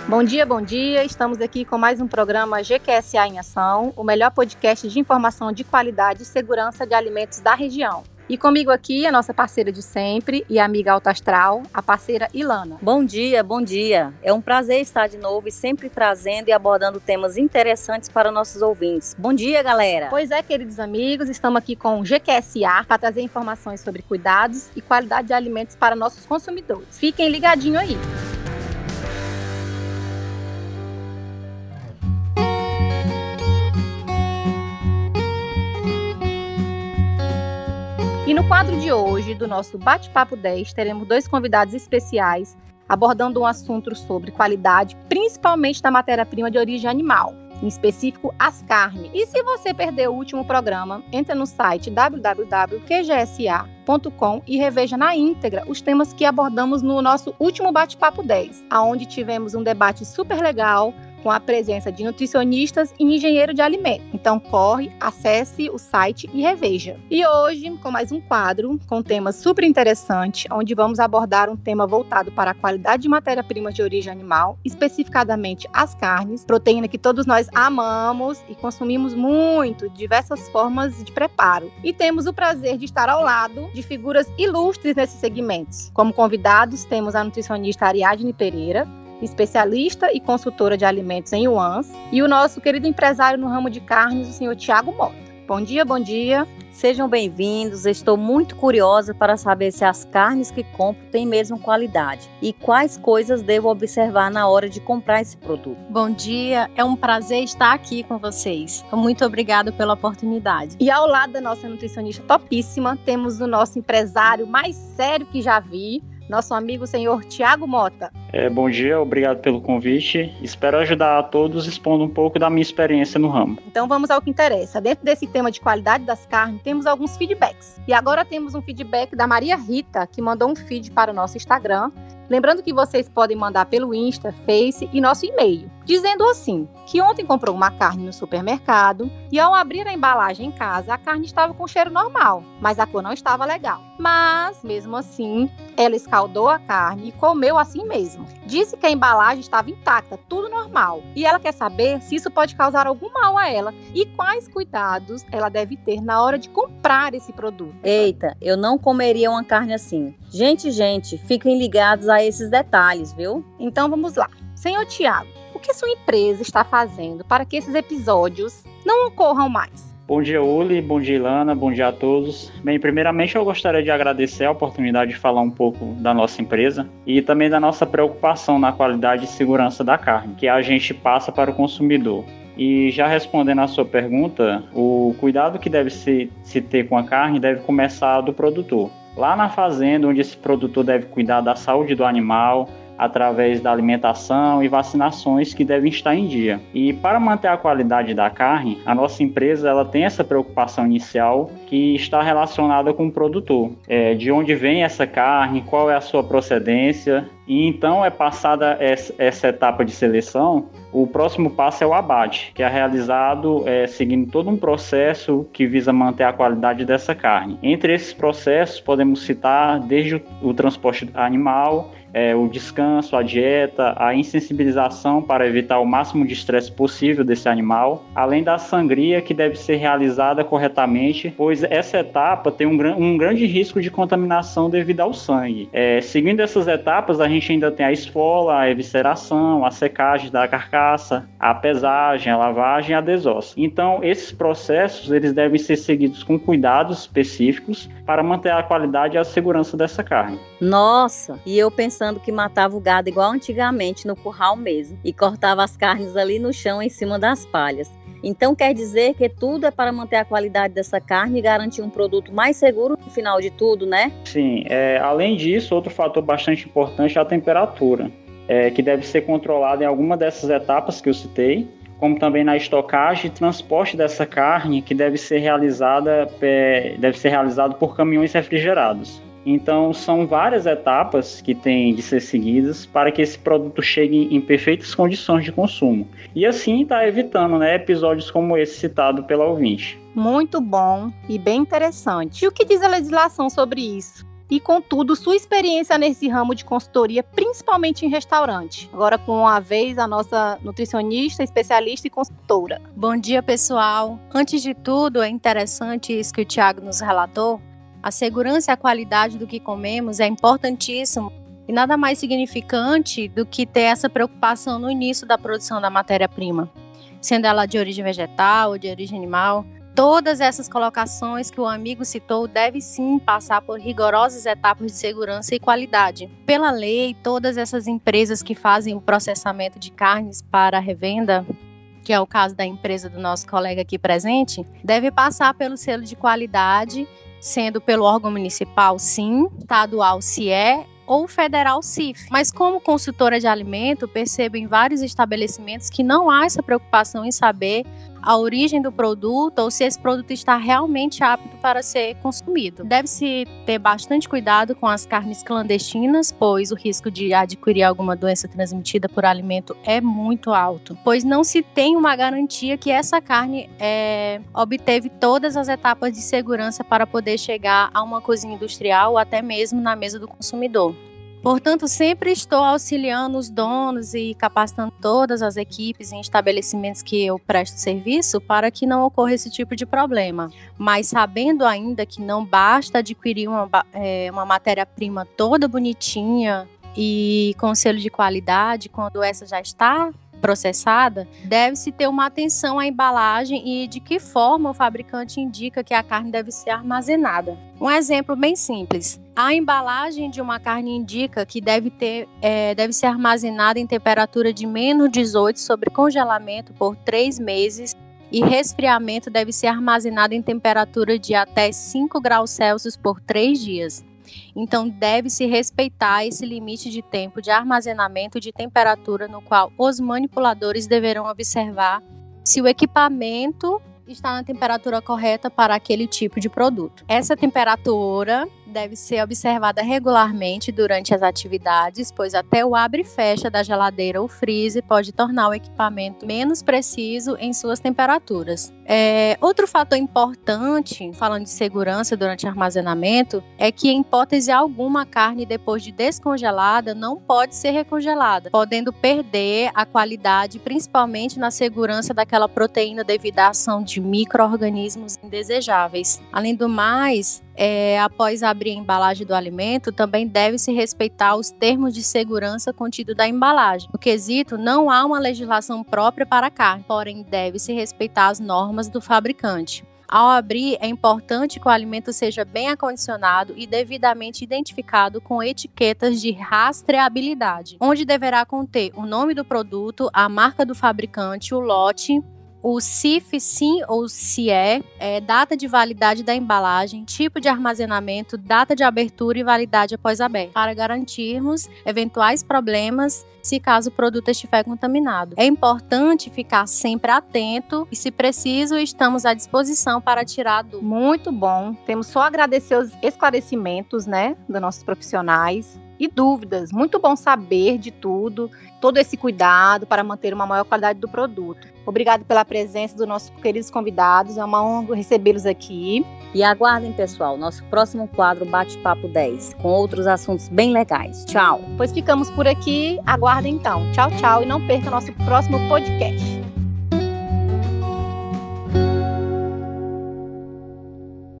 Bom dia, bom dia. Estamos aqui com mais um programa GQSA em Ação, o melhor podcast de informação de qualidade e segurança de alimentos da região. E comigo aqui a nossa parceira de sempre e amiga alta astral, a parceira Ilana. Bom dia, bom dia. É um prazer estar de novo e sempre trazendo e abordando temas interessantes para nossos ouvintes. Bom dia, galera. Pois é, queridos amigos, estamos aqui com o GQSA para trazer informações sobre cuidados e qualidade de alimentos para nossos consumidores. Fiquem ligadinhos aí. E no quadro de hoje, do nosso Bate-Papo 10, teremos 2 convidados especiais abordando um assunto sobre qualidade, principalmente da matéria-prima de origem animal, em específico as carnes. E se você perdeu o último programa, entra no site www.qgsa.com e reveja na íntegra os temas que abordamos no nosso último Bate-Papo 10, onde tivemos um debate super legal, com a presença de nutricionistas e engenheiro de alimentos. Então corre, acesse o site e reveja. E hoje, com mais um quadro, com um tema super interessante, onde vamos abordar um tema voltado para a qualidade de matéria-prima de origem animal, especificadamente as carnes, proteína que todos nós amamos e consumimos muito, diversas formas de preparo. E temos o prazer de estar ao lado de figuras ilustres nesses segmentos. Como convidados, temos a nutricionista Ariadne Pereira, especialista e consultora de alimentos em UANS, e o nosso querido empresário no ramo de carnes, o senhor Tiago Mota. Bom dia, bom dia. Sejam bem-vindos. Estou muito curiosa para saber se as carnes que compro têm mesmo qualidade e quais coisas devo observar na hora de comprar esse produto. Bom dia, é um prazer estar aqui com vocês. Muito obrigada pela oportunidade. E ao lado da nossa nutricionista topíssima, temos o nosso empresário mais sério que já vi, nosso amigo senhor Tiago Mota. Bom dia, obrigado pelo convite. Espero ajudar a todos expondo um pouco da minha experiência no ramo. Então vamos ao que interessa. Dentro desse tema de qualidade das carnes, temos alguns feedbacks. E agora temos um feedback da Maria Rita, que mandou um feed para o nosso Instagram. Lembrando que vocês podem mandar pelo Insta, Face e nosso e-mail, dizendo assim, que ontem comprou uma carne no supermercado e ao abrir a embalagem em casa, a carne estava com cheiro normal, mas a cor não estava legal. Mas, mesmo assim, ela escaldou a carne e comeu assim mesmo. Disse que a embalagem estava intacta, tudo normal. E ela quer saber se isso pode causar algum mal a ela e quais cuidados ela deve ter na hora de comprar esse produto. Eita, eu não comeria uma carne assim. Gente, fiquem ligados a esses detalhes, viu? Então vamos lá. Senhor Tiago, o que sua empresa está fazendo para que esses episódios não ocorram mais? Bom dia, Uli, bom dia, Ilana, bom dia a todos. Bem, primeiramente eu gostaria de agradecer a oportunidade de falar um pouco da nossa empresa e também da nossa preocupação na qualidade e segurança da carne, que a gente passa para o consumidor. E já respondendo à sua pergunta, o cuidado que deve se ter com a carne deve começar do produtor. Lá na fazenda, onde esse produtor deve cuidar da saúde do animal, através da alimentação e vacinações que devem estar em dia. E para manter a qualidade da carne, a nossa empresa ela tem essa preocupação inicial que está relacionada com o produtor. De onde vem essa carne, qual é a sua procedência. E então é passada essa etapa de seleção, o próximo passo é o abate, que é realizado seguindo todo um processo que visa manter a qualidade dessa carne. Entre esses processos podemos citar desde o transporte animal, o descanso, a dieta, a insensibilização para evitar o máximo de estresse possível desse animal, além da sangria que deve ser realizada corretamente, pois essa etapa tem um grande risco de contaminação devido ao sangue. Seguindo essas etapas, a gente ainda tem a esfola, a evisceração, a secagem da carcaça, a pesagem, a lavagem e a desossa. Então, esses processos eles devem ser seguidos com cuidados específicos para manter a qualidade e a segurança dessa carne. Nossa, e eu pensando que matava o gado igual antigamente no curral mesmo e cortava as carnes ali no chão em cima das palhas. Então quer dizer que tudo é para manter a qualidade dessa carne e garantir um produto mais seguro no final de tudo, né? Sim, além disso, outro fator bastante importante é a temperatura, que deve ser controlada em alguma dessas etapas que eu citei, como também na estocagem e transporte dessa carne, que deve ser realizado por caminhões refrigerados. Então, são várias etapas que têm de ser seguidas para que esse produto chegue em perfeitas condições de consumo. E assim está evitando, episódios como esse citado pela ouvinte. Muito bom e bem interessante. E o que diz a legislação sobre isso? e, contudo, sua experiência nesse ramo de consultoria, principalmente em restaurante. Agora, com a vez, a nossa nutricionista, especialista e consultora. Bom dia, pessoal. Antes de tudo, é interessante isso que o Thiago nos relatou. A segurança e a qualidade do que comemos é importantíssimo e nada mais significante do que ter essa preocupação no início da produção da matéria-prima, sendo ela de origem vegetal ou de origem animal. Todas essas colocações que o amigo citou devem sim passar por rigorosas etapas de segurança e qualidade. Pela lei, todas essas empresas que fazem o processamento de carnes para revenda, que é o caso da empresa do nosso colega aqui presente, devem passar pelo selo de qualidade, sendo pelo órgão municipal, sim, estadual, se é, ou federal CIF. Mas como consultora de alimento, percebo em vários estabelecimentos que não há essa preocupação em saber a origem do produto ou se esse produto está realmente apto para ser consumido. Deve-se ter bastante cuidado com as carnes clandestinas, pois o risco de adquirir alguma doença transmitida por alimento é muito alto, pois não se tem uma garantia que essa carne obteve todas as etapas de segurança para poder chegar a uma cozinha industrial ou até mesmo na mesa do consumidor. Portanto, sempre estou auxiliando os donos e capacitando todas as equipes em estabelecimentos que eu presto serviço para que não ocorra esse tipo de problema. Mas sabendo ainda que não basta adquirir uma matéria-prima toda bonitinha e com selo de qualidade, quando essa já está processada, deve-se ter uma atenção à embalagem e de que forma o fabricante indica que a carne deve ser armazenada. Um exemplo bem simples. A embalagem de uma carne indica que deve ser armazenada em temperatura de menos 18 sobre congelamento por 3 meses e resfriamento deve ser armazenado em temperatura de até 5 graus Celsius por 3 dias. Então, deve-se respeitar esse limite de tempo de armazenamento de temperatura no qual os manipuladores deverão observar se o equipamento está na temperatura correta para aquele tipo de produto. Essa temperatura deve ser observada regularmente durante as atividades, pois até o abre e fecha da geladeira ou freezer pode tornar o equipamento menos preciso em suas temperaturas. Outro fator importante, falando de segurança durante o armazenamento, é que em hipótese alguma a carne depois de descongelada não pode ser recongelada, podendo perder a qualidade, principalmente na segurança daquela proteína devido à ação de micro-organismos indesejáveis. Além do mais, após abrir a embalagem do alimento, também deve-se respeitar os termos de segurança contidos da embalagem. No quesito, não há uma legislação própria para a carne, porém deve-se respeitar as normas do fabricante. Ao abrir, é importante que o alimento seja bem acondicionado e devidamente identificado com etiquetas de rastreabilidade, onde deverá conter o nome do produto, a marca do fabricante, o lote, o CIF, sim ou se data de validade da embalagem, tipo de armazenamento, data de abertura e validade após aberto, para garantirmos eventuais problemas se caso o produto estiver contaminado. É importante ficar sempre atento e, se preciso, estamos à disposição para tirar dúvidas. Muito bom. Temos só a agradecer os esclarecimentos, dos nossos profissionais. E dúvidas, muito bom saber de tudo, todo esse cuidado para manter uma maior qualidade do produto. Obrigado pela presença dos nossos queridos convidados, é uma honra recebê-los aqui. E aguardem, pessoal, nosso próximo quadro Bate-Papo 10, com outros assuntos bem legais. Tchau! Pois ficamos por aqui, aguardem então. Tchau, tchau, e não perca nosso próximo podcast.